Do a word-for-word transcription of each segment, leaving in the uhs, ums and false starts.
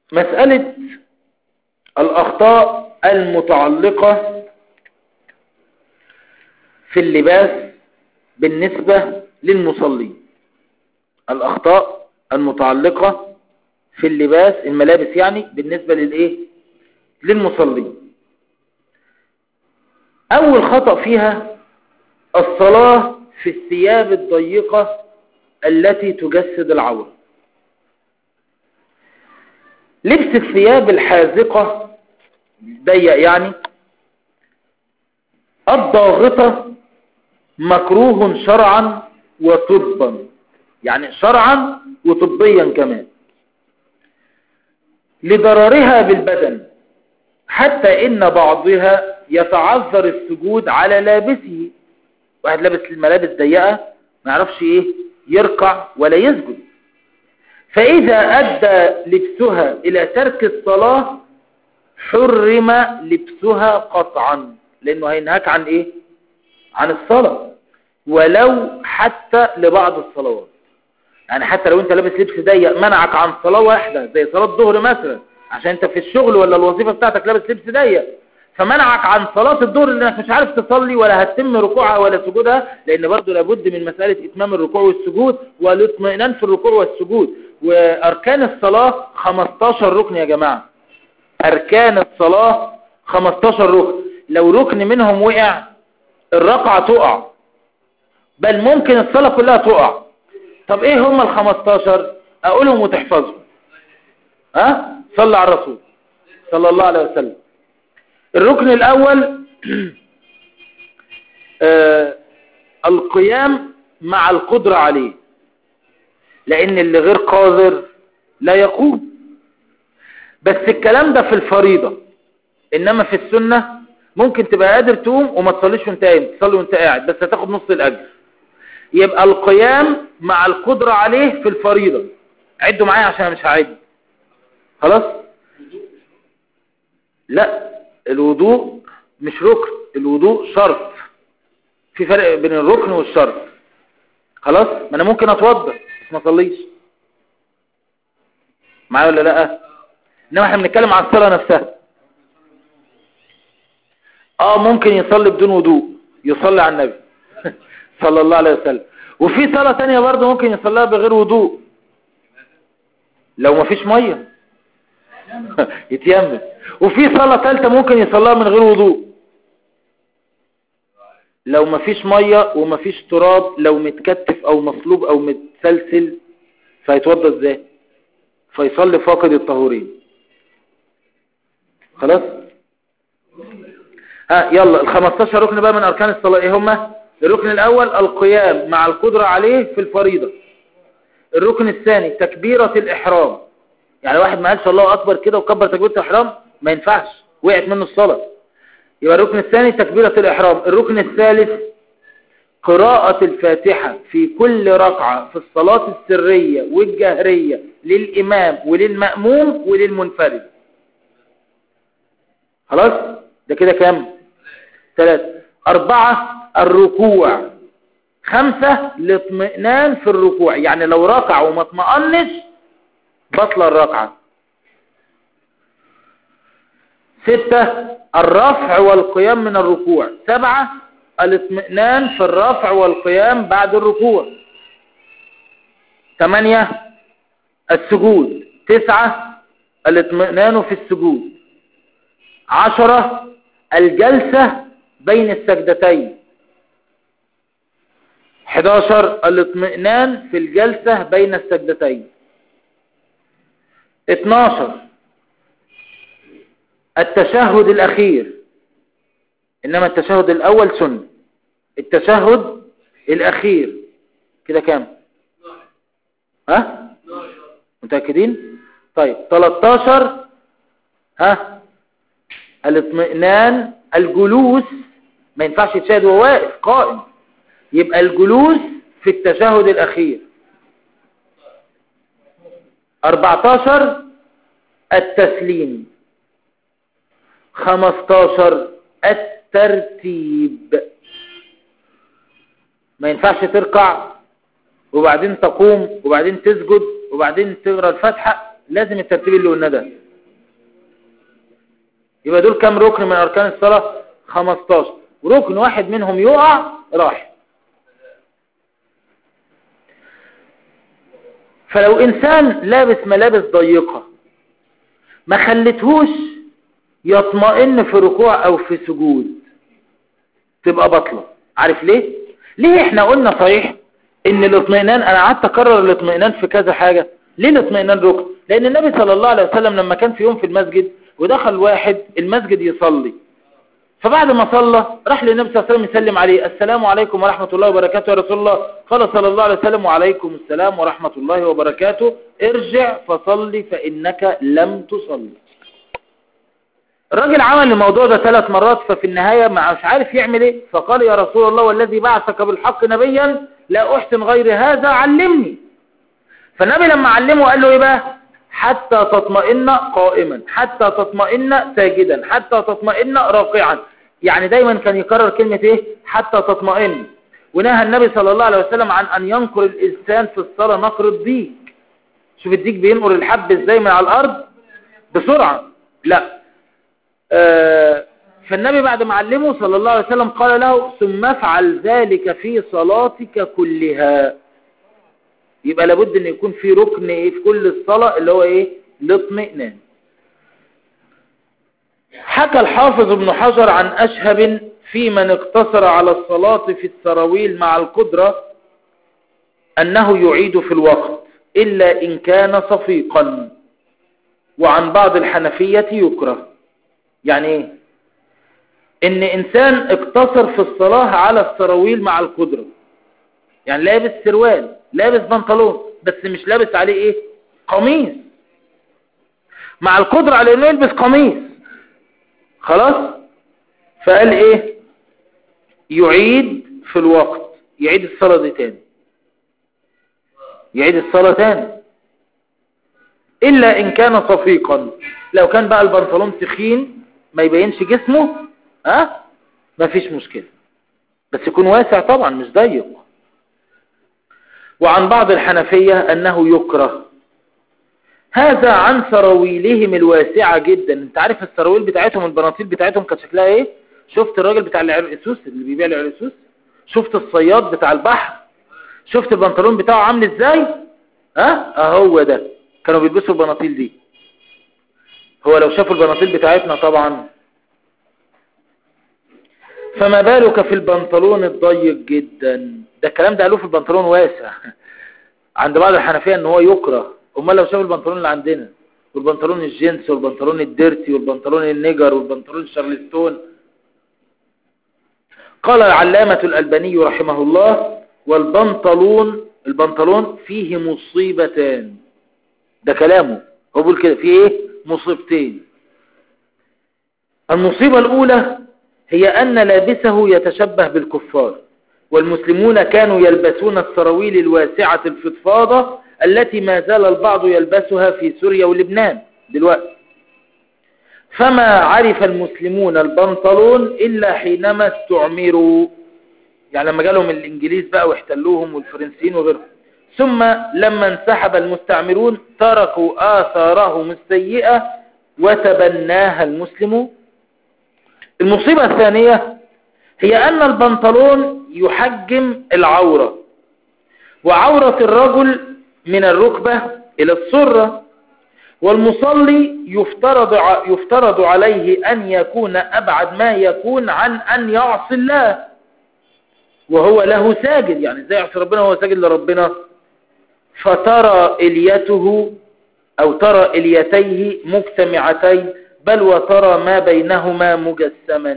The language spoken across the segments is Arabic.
مسألة الأخطاء المتعلقة في اللباس بالنسبة للمصلي. الأخطاء المتعلقة في اللباس الملابس يعني بالنسبة للإيه؟ للمصلي. أول خطأ فيها الصلاة في الثياب الضيقة التي تجسد العورة. لبس الثياب الحازقة ضيق يعني الضاغطة مكروه شرعا وطبا، يعني شرعا وطبيا كمان، لضررها بالبدن، حتى إن بعضها يتعذر السجود على لابسه. واحد لابس الملابس ضيقة ما يعرفش إيه يركع ولا يسجد، فإذا أدى لبسها إلى ترك الصلاة حرم لبسها قطعا، لأنه هينهاك عن إيه؟ عن الصلاة، ولو حتى لبعض الصلوات. يعني حتى لو انت لابس لبس ضيق منعك عن صلاة واحدة زي صلاة الظهر مثلا، عشان انت في الشغل ولا الوظيفة بتاعتك لابس لبس ضيق، فمنعك عن صلاة الظهر لانك مش عارف تصلي ولا هتتم ركوعها ولا سجودها، لان برضو لابد من مسألة اتمام الركوع والسجود والاطمئنان في الركوع والسجود. واركان الصلاة خمستاشر ركن يا جماعة، اركان الصلاة خمستاشر ركن، لو ركن منهم وقع الركعة تقع، بل ممكن الصلاة كلها تقع. طب ايه هم الخمستاشر؟ اقولهم وتحفظهم. ها؟ صلى على الرسول صلى الله عليه وسلم. الركن الاول آه القيام مع القدرة عليه، لان اللي غير قادر لا يقوم. بس الكلام ده في الفريضة، انما في السنة ممكن تبقى قادر تقوم وما تصليش وانت قايم، تصلي وانت قاعد بس هتاخد نص الاجر. يبقى القيام مع القدرة عليه في الفريضة. عدوا معايا عشان مش هعد. خلاص؟ لا، الوضوء مش ركن، الوضوء شرط. في فرق بين الركن والشرط. خلاص؟ ما انا ممكن اتوضى بس ما اصليش. معايا ولا لا؟ انما احنا بنتكلم عن الصلاة نفسها. اه ممكن يصلي بدون وضوء، يصلي على النبي صلى الله عليه وسلم. وفي صلاة تانية برضه ممكن يصليها بغير وضوء لو ما فيش مية يتيمم. وفي صلاة ثالثة ممكن يصليها من غير وضوء لو ما فيش مية وما فيش تراب، لو متكتف او مصلوب او متسلسل، فيتوضى ازاي؟ فيصلي فاقد الطهورين. خلاص؟ ها يلا الخمستاشر ركن بقى من اركان الصلاة ايه هما؟ الركن الاول القيام مع القدرة عليه في الفريضة. الركن الثاني تكبيرة الاحرام، يعني واحد ما قالش الله اكبر كده وكبر تكبيرة الاحرام ما ينفعش، وقعت منه الصلاة. يبقى الركن الثاني تكبيرة الاحرام. الركن الثالث قراءة الفاتحة في كل ركعة في الصلاة السرية والجهرية للامام وللمأموم وللمنفرد. خلاص؟ ده كده كام؟ ثلاثة. أربعة الركوع. خمسة الاطمئنان في الركوع، يعني لو ركع وما اطمئنش بطل الركعة. ستة الرفع والقيام من الركوع. سبعة الاطمئنان في الرفع والقيام بعد الركوع. ثمانية السجود. تسعة الاطمئنان في السجود. عشرة الجلسة بين السجدتين. حداشر الاطمئنان في الجلسة بين السجدتين. اتناشر التشهد الأخير، إنما التشهد الأول سنة. التشهد الأخير كده كام؟ ها؟ متأكدين؟ طيب تلتاشر ها؟ الاطمئنان الجلوس، ما ينفعش يتشهد وهو واقف قائم، يبقى الجلوس في التشهد الأخير. أربعتاشر التسليم. خمستاشر الترتيب، ما ينفعش تركع وبعدين تقوم وبعدين تسجد وبعدين تقرأ الفاتحة لازم الترتيب اللي قلنا ده. يبقى دول كام ركن من أركان الصلاة؟ خمستاشر، وركن واحد منهم يقع راح. فلو إنسان لابس ملابس ضيقة ما خلتهوش يطمئن في ركوع أو في سجود تبقى بطلة. عارف ليه؟ ليه احنا قلنا صحيح ان الاطمئنان، انا قعدت اكرر الاطمئنان في كذا حاجة. ليه الاطمئنان ركن؟ لان النبي صلى الله عليه وسلم لما كان في يوم في المسجد ودخل واحد المسجد يصلي، فبعد ما صلى راح للنبي صلى الله عليه وسلم يسلم عليه: السلام عليكم ورحمة الله وبركاته يا رسول الله. قال صلى الله عليه وسلم: وعليكم السلام ورحمة الله وبركاته، ارجع فصلي فإنك لم تصلي. الراجل عمل الموضوع ده ثلاث مرات، ففي النهاية مش عارف يعمل ايه، فقال: يا رسول الله والذي بعثك بالحق نبيا لا أحسن غير هذا، علمني. فالنبي لما علمه قال له ايه بقى؟ حتى تطمئن قائما، حتى تطمئن ساجدا، حتى تطمئن راكعا. يعني دايما كان يكرر كلمة ايه؟ حتى تطمئن. ونهى النبي صلى الله عليه وسلم عن ان ينقر الانسان في الصلاة نقر الديك. شوف الديك بينقر الحب ازاي من على الارض بسرعة. لا آه فالنبي بعد ما علمه صلى الله عليه وسلم قال له: ثم افعل ذلك في صلاتك كلها. يبقى لابد ان يكون في ركن ايه في كل الصلاة اللي هو ايه؟ الاطمئنان. حكى الحافظ ابن حجر عن أشهب في من اقتصر على الصلاة في السراويل مع القدرة أنه يعيد في الوقت إلا إن كان صفيقا، وعن بعض الحنفية يكره. يعني ايه؟ ان انسان اقتصر في الصلاة على السراويل مع القدرة، يعني لابس سروال، لابس بنطلون، بس مش لابس عليه ايه؟ قميص، مع القدرة على انه يلبس قميص، خلاص. فقال ايه؟ يعيد في الوقت، يعيد الصلاة دي تاني، يعيد الصلاة تاني الا ان كان صفيقا. لو كان بقى البنطلون تخين ما يبينش جسمه، ها ما فيش مشكلة، بس يكون واسع طبعا مش ضيق. وعن بعض الحنفية أنه يكره، هذا عن سراويلهم الواسعة جدا. انت عارف السراويل بتاعتهم البناطيل بتاعتهم كانت شكلها ايه؟ شفت الراجل بتاع العرقسوس اللي بيبيع العرقسوس؟ شفت الصياد بتاع البحر؟ شفت البنطلون بتاعه عامل ازاي؟ ها اهو ده كانوا بيلبسوا البناطيل دي. هو لو شافوا البناطيل بتاعتنا طبعا، فما بالك في البنطلون الضيق جدا. ده الكلام ده قالوه في البنطلون واسع عند بعض الحنفية ان هو يكره. امال لو شافوا البنطلون اللي عندنا، والبنطلون الجينز والبنطلون الديرتي والبنطلون النيجر والبنطلون الشارلستون. قال العلامة الألباني رحمه الله: والبنطلون البنطلون فيه مصيبتان. ده كلامه، هو بيقول كده فيه ايه؟ مصيبتين. المصيبة الأولى هي أن لابسه يتشبه بالكفار، والمسلمون كانوا يلبسون السراويل الواسعة الفضفاضة التي ما زال البعض يلبسها في سوريا ولبنان دلوقتي. فما عرف المسلمون البنطلون إلا حينما استعمروا، يعني لما جالهم الإنجليز بقى واحتلوهم والفرنسيين وغيرهم. ثم لما انسحب المستعمرون تركوا آثارهم السيئة وتبناها المسلمون. المصيبة الثانية هي أن البنطلون يحجم العورة، وعورة الرجل من الركبة إلى السرة، والمصلي يفترض يفترض عليه أن يكون أبعد ما يكون عن أن يعصي الله وهو له ساجد. يعني ازاي يعصي ربنا وهو ساجد لربنا؟ فترى إليته أو ترى إليتيه مجتمعتين، بل وترى ما بينهما مجسما.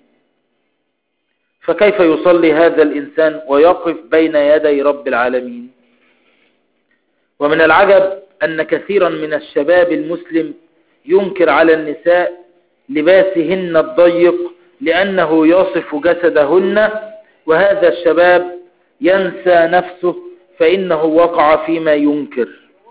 فكيف يصلي هذا الإنسان ويقف بين يدي رب العالمين؟ ومن العجب أن كثيرا من الشباب المسلم ينكر على النساء لباسهن الضيق لأنه يصف جسدهن، وهذا الشباب ينسى نفسه فإنه وقع فيما ينكر.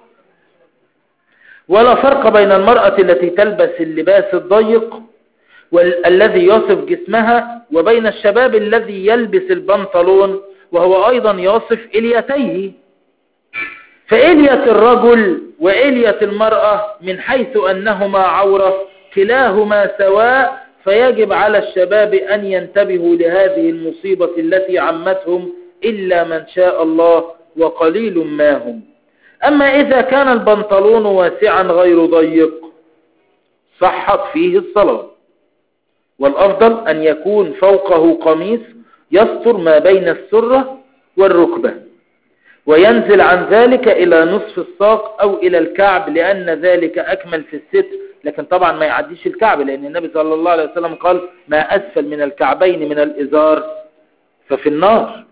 ولا فرق بين المرأة التي تلبس اللباس الضيق والذي يصف جسمها وبين الشباب الذي يلبس البنطلون وهو أيضا يصف إليتيه. فإلية الرجل وإلية المرأة من حيث أنهما عورة كلاهما سواء، فيجب على الشباب أن ينتبهوا لهذه المصيبة التي عمتهم إلا من شاء الله وقليل ما هم. أما إذا كان البنطلون واسعا غير ضيق صحت فيه الصلاة، والأفضل أن يكون فوقه قميص يستر ما بين السرة والركبة وينزل عن ذلك إلى نصف الساق أو إلى الكعب، لأن ذلك أكمل في الستر. لكن طبعا ما يعديش الكعب، لأن النبي صلى الله عليه وسلم قال ما أسفل من الكعبين من الإزار ففي النار.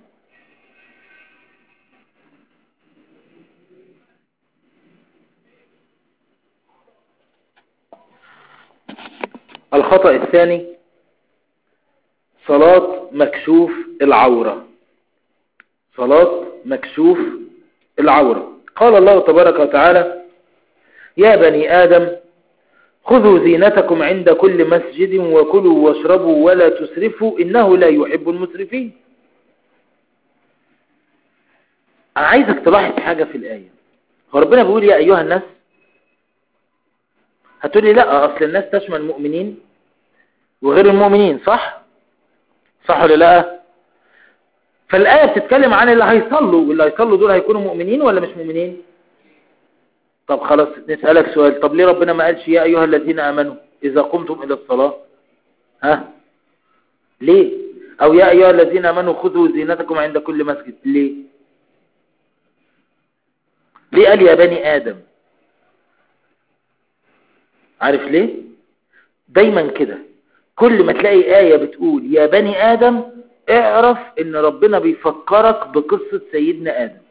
الخطأ الثاني صلاة مكشوف العورة. صلاة مكشوف العورة. قال الله تبارك وتعالى يا بني آدم خذوا زينتكم عند كل مسجد وكلوا واشربوا ولا تسرفوا إنه لا يحب المسرفين. أنا عايزك تلاحظ حاجة في الآية. هو ربنا بيقول يا أيها الناس؟ هتقولي لا، أصل الناس تشمل المؤمنين وغير المؤمنين، صح؟ صح ولا لا؟ فالآية بتتكلم عن اللي هيصلوا، واللي هيصلوا دول هيكونوا مؤمنين ولا مش مؤمنين؟ طب خلاص نسألك سؤال، طب ليه ربنا ما قالش يا أيها الذين آمنوا إذا قمتم إلى الصلاة؟ ها؟ ليه؟ أو يا أيها الذين آمنوا خذوا زينتكم عند كل مسجد، ليه؟ ليه قال يا بني آدم؟ عارف ليه؟ دايما كده كل ما تلاقي آية بتقول يا بني آدم اعرف ان ربنا بيفكرك بقصة سيدنا آدم،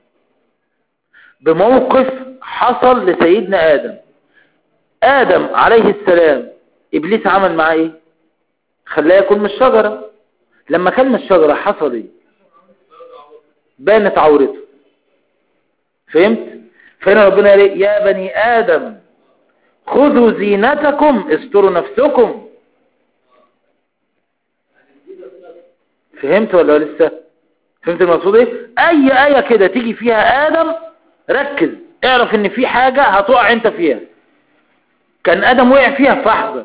بموقف حصل لسيدنا آدم. آدم عليه السلام إبليس عمل معاه ايه؟ خلاه ياكل من الشجرة. لما كل من الشجرة حصل ايه؟ بانت عورته. فهمت؟ فهنا ربنا قال يا بني آدم خذوا زينتكم استروا نفسكم. فهمت ولا لسه؟ فهمت المقصود ايه؟ اي آية كده تيجي فيها آدم ركز اعرف ان في حاجة هتقع انت فيها، كان آدم وقع فيها فاحذر.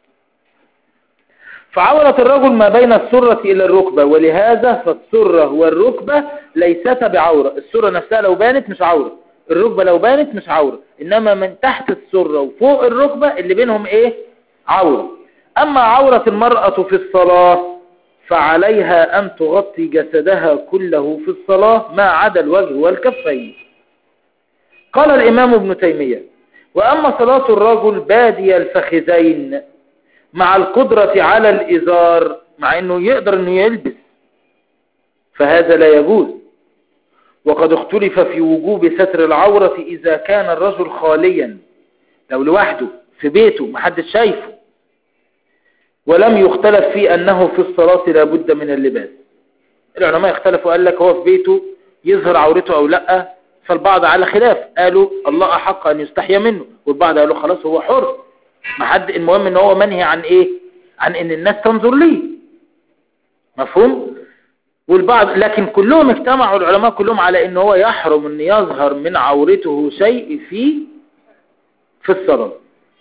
فعورة الرجل ما بين السرة الى الركبة، ولهذا فالسرة والركبة ليستا بعورة. السرة نفسها لو بانت مش عورة، الركبة لو بانت مش عورة، انما من تحت السرة وفوق الركبة اللي بينهم ايه؟ عورة. اما عورة المرأة في الصلاة فعليها أن تغطي جسدها كله في الصلاة ما عدا الوجه والكفين. قال الإمام ابن تيمية وأما صلاة الرجل بادي الفخذين مع القدرة على الإزار، مع أنه يقدر أنه يلبس، فهذا لا يجوز. وقد اختلف في وجوب ستر العورة إذا كان الرجل خاليا، لو لوحده في بيته محدش شايفه، ولم يختلف في أنه في الصلاة لا بد من اللباس. العلماء اختلفوا، قال لك هو في بيته يظهر عورته أو لا، فالبعض على خلاف، قالوا الله أحق أن يستحيا منه، والبعض قالوا خلاص هو حر، ما حد، المهم ان هو منهي عن ايه؟ عن ان الناس تنظر ليه. مفهوم؟ والبعض، لكن كلهم اجتمعوا العلماء كلهم على ان هو يحرم ان يظهر من عورته شيء في في الصلاة.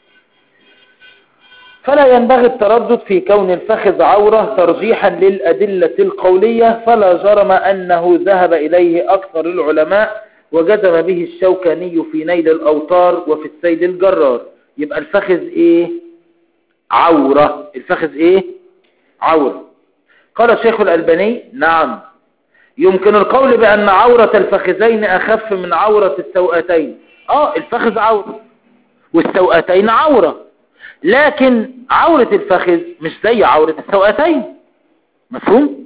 فلا ينبغي التردد في كون الفخذ عورة ترجيحا للأدلة القولية، فلا جرم أنه ذهب إليه أكثر العلماء وجزم به الشوكاني في نيل الأوطار وفي السيد الجرار. يبقى الفخذ إيه؟ عورة. الفخذ إيه؟ عورة. قال الشيخ الألباني نعم يمكن القول بأن عورة الفخذين أخف من عورة السوأتين. آه الفخذ عورة والسوأتين عورة، لكن عورة الفخذ مش زي عورة السوأتين. مفهوم؟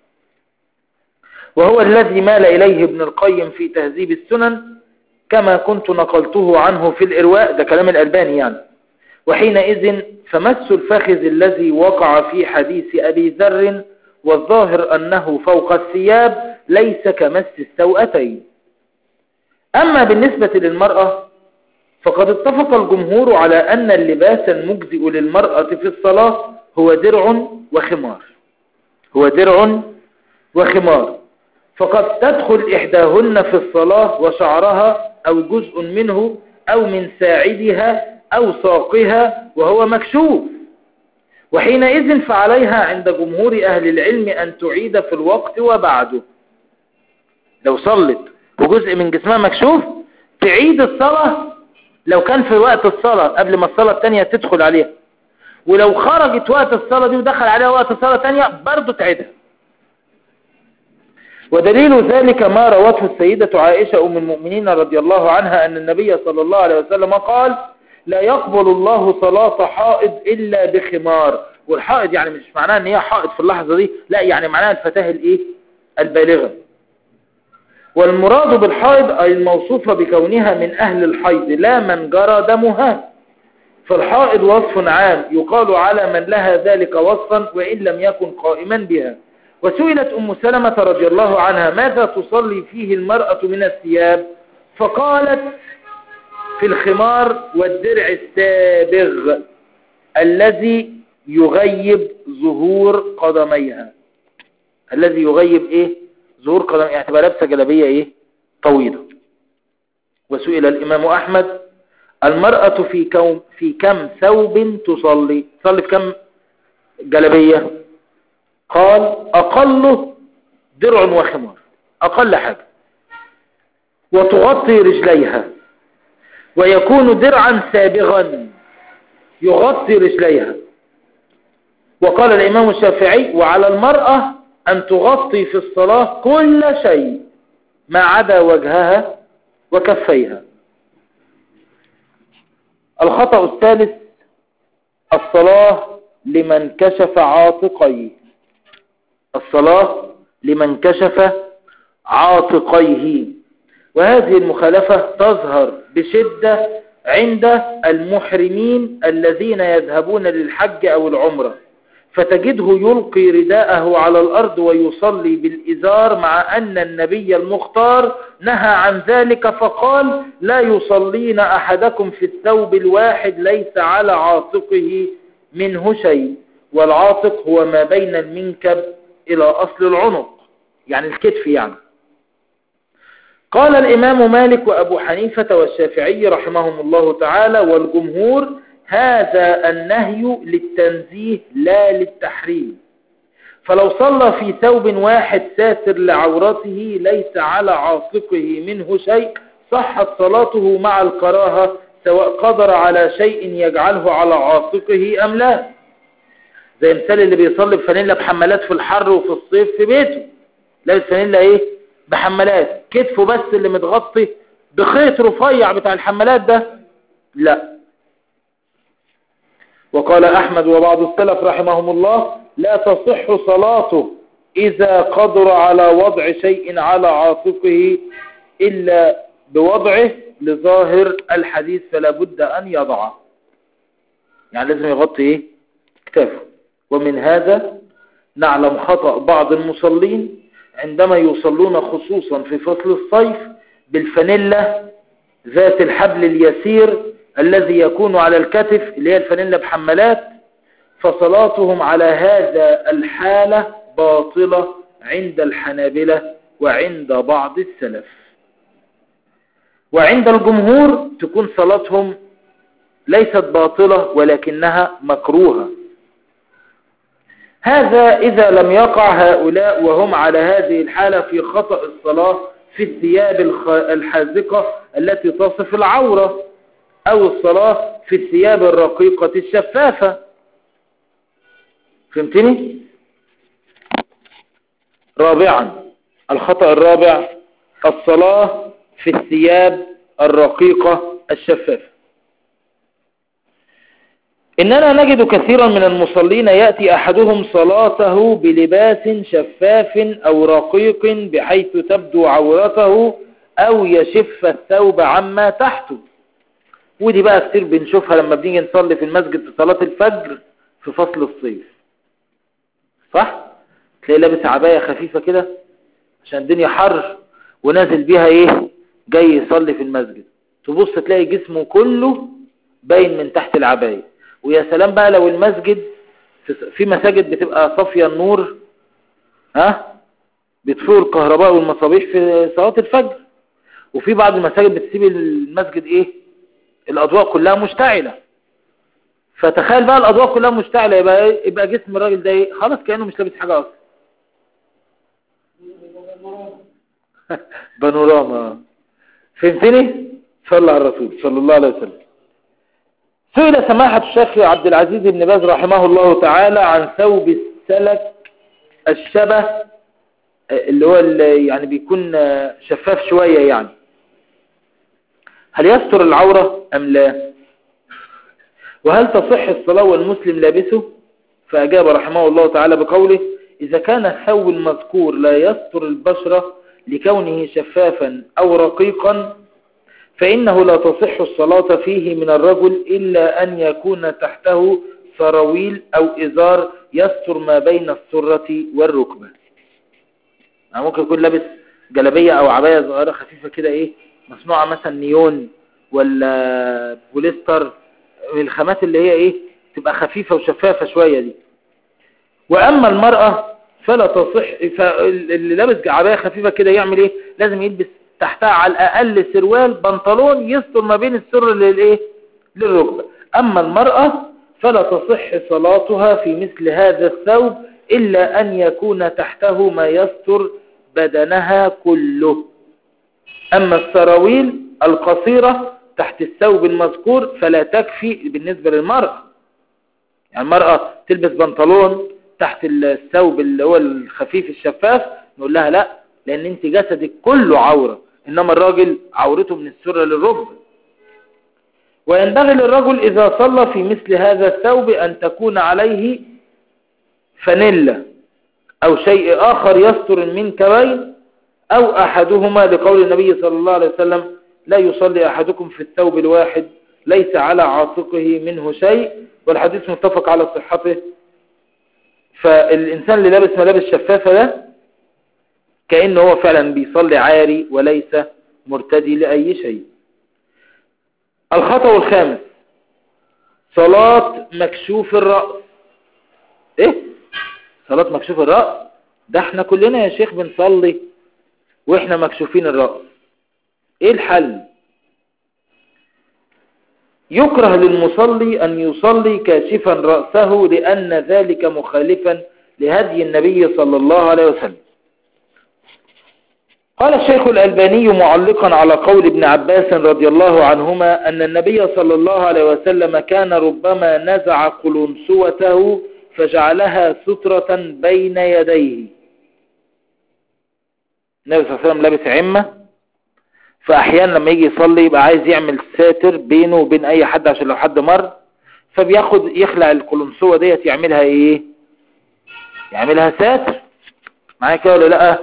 وهو الذي مال إليه ابن القيم في تهذيب السنن كما كنت نقلته عنه في الإرواء، ده كلام الألباني يعني. وحينئذ فمس الفخذ الذي وقع في حديث أبي ذر والظاهر أنه فوق الثياب ليس كمس السوأتين. أما بالنسبة للمرأة فقد اتفق الجمهور على أن اللباس المجزئ للمرأة في الصلاة هو درع وخمار. هو درع وخمار. فقد تدخل إحداهن في الصلاة وشعرها أو جزء منه أو من ساعدها أو ساقها وهو مكشوف، وحينئذ فعليها عند جمهور أهل العلم أن تعيد في الوقت وبعده. لو صلت وجزء من جسمها مكشوف تعيد الصلاة لو كان في وقت الصلاة قبل ما الصلاة التانية تدخل عليها، ولو خرجت وقت الصلاة دي ودخل عليها وقت الصلاة التانية برضو تعيدها. ودليل ذلك ما روته السيدة عائشة أم المؤمنين رضي الله عنها أن النبي صلى الله عليه وسلم قال: لا يقبل الله صلاة حائض إلا بخمار. والحائض يعني مش معناها ان هي حائض في اللحظة دي، لا، يعني معناها الفتاة الايه البالغة. والمراد بالحائض أي الموصوفة بكونها من أهل الحيض لا من جرى دمها، فالحائض وصف عام يقال على من لها ذلك وصفا وإن لم يكن قائما بها. وسئلت أم سلمة رضي الله عنها ماذا تصلي فيه المرأة من الثياب، فقالت: في الخمار والدرع السابغ الذي يغيب ظهور قدميها. الذي يغيب ايه ظهور قدميها، يعني تبقى لابسه جلابيه ايه طويله. وسئل الامام احمد: المرأة في كم في كم ثوب تصلي تصلي في كم جلابيه؟ قال: اقله درع وخمار، اقل حاجه، وتغطي رجليها، ويكون درعا سابغا يغطي رجليها. وقال الإمام الشافعي: وعلى المرأة أن تغطي في الصلاة كل شيء ما عدا وجهها وكفيها. الخطأ الثالث: الصلاة لمن كشف عاتقيه. الصلاة لمن كشف عاتقيه، وهذه المخالفة تظهر بشدة عند المحرمين الذين يذهبون للحج أو العمرة، فتجده يلقي رداءه على الأرض ويصلي بالإزار، مع أن النبي المختار نهى عن ذلك فقال: لا يصلين أحدكم في الثوب الواحد ليس على عاتقه منه شيء. والعاتق هو ما بين المنكب إلى أصل العنق، يعني الكتف يعني. قال الإمام مالك وأبو حنيفة والشافعي رحمهم الله تعالى والجمهور: هذا النهي للتنزيه لا للتحريم، فلو صلى في ثوب واحد ساتر لعورته ليس على عاتقه منه شيء صحت صلاته مع الكراهة، سواء قدر على شيء يجعله على عاتقه أم لا. زي مثال اللي بيصلي بفانيلا بحمالات في الحر وفي الصيف في بيته، لابس فانيلا ايه بحمالات، كتفه بس اللي متغطي بخيط رفيع بتاع الحمالات ده، لا. وقال أحمد وبعض السلف رحمهم الله: لا تصح صلاته إذا قدر على وضع شيء على عاتقه إلا بوضعه لظاهر الحديث، فلا بد أن يضعه، يعني لازم يغطي ايه كتافه. ومن هذا نعلم خطأ بعض المصلين عندما يصلون خصوصا في فصل الصيف بالفانيلا ذات الحبل اليسير الذي يكون على الكتف، اللي هي الفانيلا بحمالات، فصلاتهم على هذا الحالة باطلة عند الحنابلة وعند بعض السلف. وعند الجمهور تكون صلاتهم ليست باطلة ولكنها مكروهة. هذا إذا لم يقع هؤلاء وهم على هذه الحالة في خطأ الصلاة في الثياب الحازقة التي تصف العورة، أو الصلاة في الثياب الرقيقة الشفافة. فهمتني؟ رابعا، الخطأ الرابع: الصلاة في الثياب الرقيقة الشفافة. إننا نجد كثيرا من المصلين يأتي أحدهم صلاته بلباس شفاف أو رقيق بحيث تبدو عورته أو يشف الثوب عما تحته. ودي بقى كتير بنشوفها لما بنيجي نصلي في المسجد في صلاة الفجر في فصل الصيف، صح؟ تلاقي لابس عباية خفيفة كده عشان الدنيا حر ونازل بيها ايه جاي يصلي في المسجد، تبص تلاقي جسمه كله باين من تحت العباية. ويا سلام بقى لو المسجد في مساجد بتبقى صافية النور، ها بيطفئوا الكهرباء والمصابيح في صلاة الفجر، وفي بعض المساجد بتسيب المسجد ايه الاضواء كلها مشتعلة. فتخيل بقى الاضواء كلها مشتعلة، يبقى ايه؟ يبقى جسم الراجل ده ايه؟ خلاص كأنه مش لابس حاجة اصلا. بانوراما. فهمتني؟ صلى على الرسول صلى الله عليه وسلم. سئل سماحة الشيخ عبد العزيز بن باز رحمه الله تعالى عن ثوب السلك الشبه، اللي هو اللي يعني بيكون شفاف شوية، يعني هل يستر العورة أم لا؟ وهل تصح الصلاة والمسلم لابسه؟ فأجاب رحمه الله تعالى بقوله: إذا كان الثوب المذكور لا يستر البشرة لكونه شفافا أو رقيقا فإنه لا تصح الصلاة فيه من الرجل إلا أن يكون تحته سراويل أو إزار يستر ما بين السرة والركبة. يعني ممكن يكون لابس جلابية أو عباية صغيرة خفيفة كده، إيه مصنوعة مثلا نيون ولا بوليستر، من الخامات اللي هي إيه تبقى خفيفة وشفافة شوية دي. وأما المرأة فلا تصح، فاللي لابس عباية خفيفة كده يعمل إيه؟ لازم يلبس تحتها على الأقل سروال بنطلون يستر ما بين السر للإيه للركبة. أما المرأة فلا تصح صلاتها في مثل هذا الثوب إلا أن يكون تحته ما يستر بدنها كله. أما السراويل القصيرة تحت الثوب المذكور فلا تكفي بالنسبة للمرأة. يعني المرأة تلبس بنطلون تحت الثوب اللي هو الخفيف الشفاف، نقول لها لا، لأن انت جسدك كله عورة، إنما الراجل عورته من السرة للركبة. وينبغي للرجل إذا صلى في مثل هذا الثوب أن تكون عليه فانيلا أو شيء آخر يستر المنكبين أو أحدهما، لقول النبي صلى الله عليه وسلم: لا يصلي أحدكم في الثوب الواحد ليس على عاتقه منه شيء. والحديث متفق على صحته. فالإنسان اللي لابس ملابس شفافة ده كأنه هو فعلا بيصلي عاري وليس مرتدي لأي شيء. الخطأ الخامس: صلاة مكشوف الرأس. ايه صلاة مكشوف الرأس؟ ده احنا كلنا يا شيخ بنصلي واحنا مكشوفين الرأس. ايه الحل؟ يكره للمصلي أن يصلي كاشفا رأسه لأن ذلك مخالفا لهدي النبي صلى الله عليه وسلم. قال الشيخ الألباني معلقا على قول ابن عباس رضي الله عنهما أن النبي صلى الله عليه وسلم كان ربما نزع قلنسوته فجعلها سترة بين يديه. النبي صلى الله عليه وسلم لابس عمة، فأحيانا لما يجي يصلي يبقى عايز يعمل ساتر بينه وبين أي حد عشان لو حد مر، فبياخد يخلع القلنسوة ديت يعملها إيه؟ يعملها ساتر. معايا كده ولا لأ؟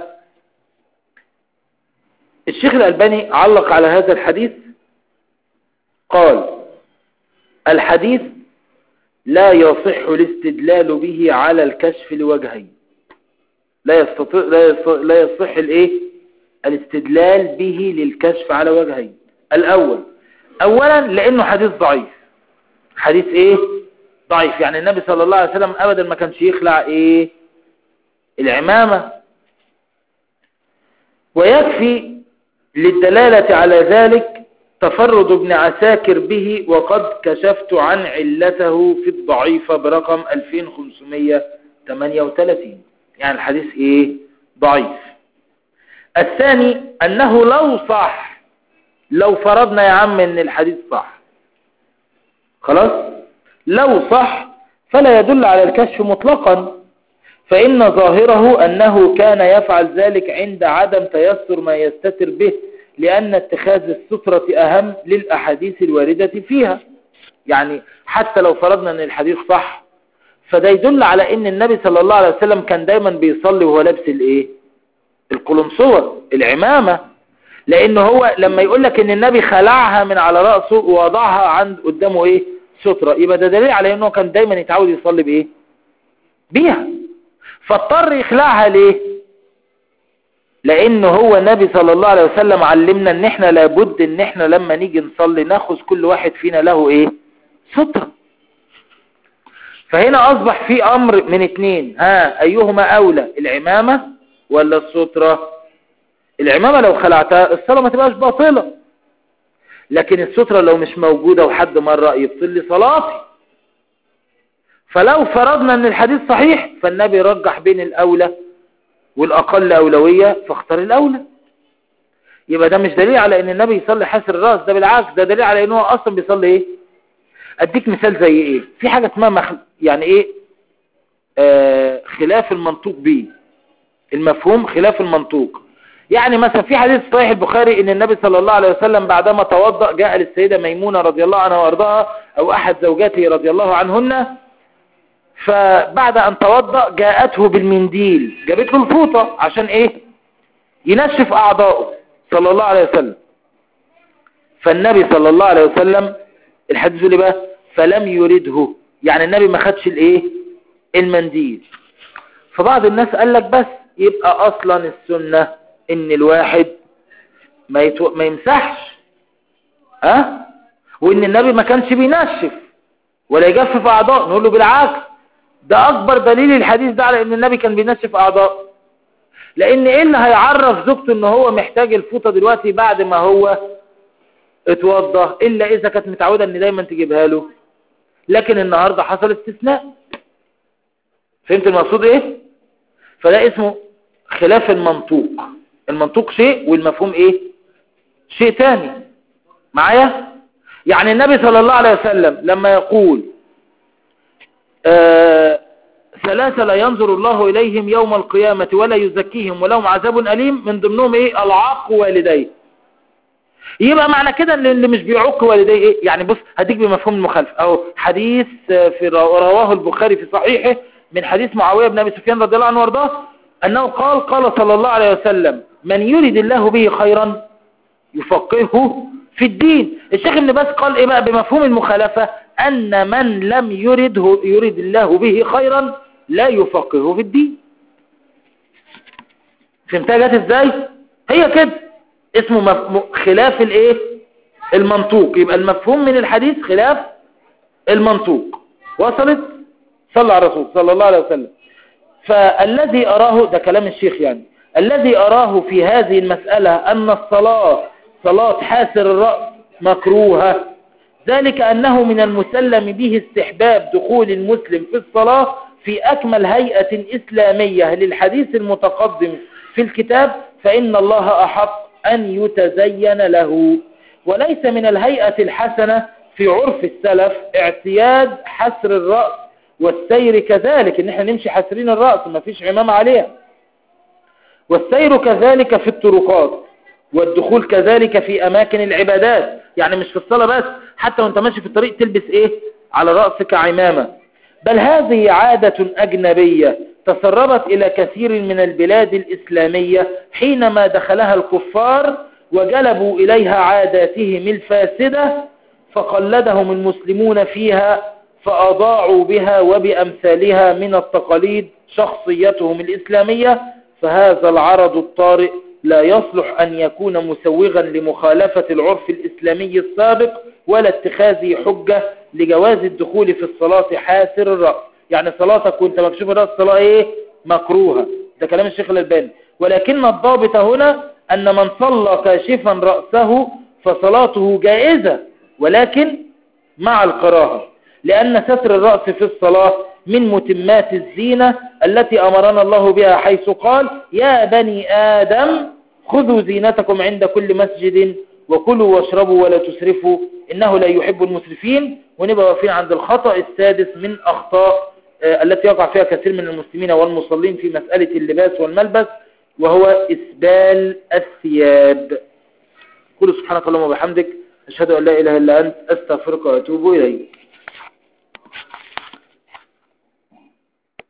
الشيخ الألباني علق على هذا الحديث قال: الحديث لا يصح الاستدلال به على الكشف لوجهين. لا يستطيع لا يصح, لا يصح الايه الاستدلال به للكشف على وجهين. الأول أولا لأنه حديث ضعيف. حديث ايه ضعيف، يعني النبي صلى الله عليه وسلم أبدا ما كانش يخلع ايه العمامة. ويكفي للدلالة على ذلك تفرد ابن عساكر به، وقد كشفت عن علته في الضعيفة برقم ألفين وخمسمائة وثمانية وثلاثين. يعني الحديث ايه ضعيف. الثاني أنه لو صح، لو فرضنا يا عم ان الحديث صح، خلاص لو صح فلا يدل على الكشف مطلقا، فإن ظاهره أنه كان يفعل ذلك عند عدم تيسر ما يستتر به، لأن اتخاذ السترة أهم للأحاديث الواردة فيها. يعني حتى لو فرضنا أن الحديث صح، فده يدل على أن النبي صلى الله عليه وسلم كان دايما بيصلي وهو لابس الايه القلنسوة العمامة، لأنه هو لما يقول لك أن النبي خلعها من على رأسه ووضعها عند قدامه ايه سترة، يبقى ده دليل على أنه كان دايما يتعود يصلي بايه بيها. فاضطر يخلعها ليه؟ لأنه هو النبي صلى الله عليه وسلم علمنا ان احنا لابد ان احنا لما نيجي نصلي ناخذ كل واحد فينا له ايه سترة. فهنا اصبح في امر من اتنين، ها ايهما اولى، العمامة ولا السترة؟ العمامة لو خلعتها الصلاة ما تبقاش باطلة، لكن السترة لو مش موجودة وحد مرة يبطل لي صلاتي. فلو فرضنا ان الحديث صحيح فالنبي رجح بين الأولى والأقل أولوية فاختار الأولى. يبقى ده مش دليل على ان النبي يصلي حاسر الرأس، ده بالعكس ده دليل على انه اصلا بيصلي ايه. اديك مثال زي ايه، في حاجة اسمها مخ... يعني ايه آه خلاف المنطوق بيه، المفهوم خلاف المنطوق. يعني مثلا في حديث صحيح البخاري ان النبي صلى الله عليه وسلم بعدما توضأ جاء للسيدة ميمونة رضي الله عنها وارضاها او احد زوجاته رضي الله عنهن، فبعد ان توضأ جاءته بالمنديل، جابت له الفوطة عشان ايه ينشف اعضائه صلى الله عليه وسلم. فالنبي صلى الله عليه وسلم الحديث اللي بقى فلم يرده، يعني النبي ما خدش الايه المنديل. فبعض الناس قال لك بس يبقى اصلا السنة ان الواحد ما, يتو... ما يمسحش ها أه؟ وان النبي ما كانش بينشف ولا يجفف اعضاء. نقول له بالعكس، ده اكبر دليل الحديث ده على ان النبي كان بينشف اعضاء، لان ايه اللي هيعرف زوجته ان هو محتاج الفوطة دلوقتي بعد ما هو اتوضى الا اذا كانت متعودة ان دايما تجيبها له، لكن النهاردة حصل استثناء. فهمت المقصود ايه؟ فده اسمه خلاف المنطوق. المنطوق شيء والمفهوم ايه شيء تاني معايا. يعني النبي صلى الله عليه وسلم لما يقول آه ثلاثة لا ينظر الله إليهم يوم القيامة ولا يزكيهم ولهم عذاب أليم، من ضمنهم ايه العاق والديه. يبقى معنى كده ان اللي مش بيعق والديه ايه يعني. بص هديك بمفهوم المخالفة اهو حديث في رواه البخاري في صحيحه من حديث معاوية بن ابي سفيان رضي الله عنه وارضاه انه قال قال صلى الله عليه وسلم من يريد الله به خيرا يفقهه في الدين. الشيخ ابن باز قال ايه بقى بمفهوم المخالفة ان من لم يرده يريد الله به خيرا لا يفقهه في الدين. فهمتها جت ازاي؟ هي كده اسمه مف... خلاف الايه المنطوق. يبقى المفهوم من الحديث خلاف المنطوق. وصلت؟ صلى على الرسول صلى الله عليه وسلم. فالذي أراه ده كلام الشيخ يعني الذي أراه في هذه المسألة أن الصلاة صلاة حاسر الرأس مكروهة، ذلك أنه من المسلم به استحباب دخول المسلم في الصلاة في أكمل هيئة إسلامية للحديث المتقدم في الكتاب، فإن الله أحق أن يتزين له. وليس من الهيئة الحسنة في عرف السلف اعتياد حسر الرأس والسير كذلك، ان احنا نمشي حاسرين الرأس ما فيش عمام عليها، والسير كذلك في الطرقات، والدخول كذلك في اماكن العبادات. يعني مش في الصلاة بس، حتى وانت ماشي في الطريق تلبس ايه على رأسك عمامة. بل هذه عادة اجنبية تسربت الى كثير من البلاد الاسلامية حينما دخلها الكفار وجلبوا اليها عاداتهم الفاسدة، فقلدهم المسلمون فيها فأضاعوا بها وبأمثالها من التقاليد شخصيتهم الإسلامية. فهذا العرض الطارئ لا يصلح أن يكون مسوغا لمخالفة العرف الإسلامي السابق ولا اتخاذه حجة لجواز الدخول في الصلاة حاسر الرأس. يعني صلاتك وانت مكشوف الرأس صلاة ايه مكروهة، ده كلام الشيخ الألباني. ولكن الضابط هنا أن من صلى كاشفا رأسه فصلاته جائزة ولكن مع الكراهة، لأن ستر الرأس في الصلاة من متمات الزينة التي أمرنا الله بها، حيث قال يا بني آدم خذوا زينتكم عند كل مسجد وكلوا واشربوا ولا تسرفوا إنه لا يحب المسرفين. ونبقى واقفين عند الخطأ السادس من أخطاء التي يقع فيها كثير من المسلمين والمصلين في مسألة اللباس والملبس، وهو إسبال الثياب. قل سبحانك اللهم وبحمدك أشهد أن لا إله إلا أنت أستغفرك وأتوب إليك.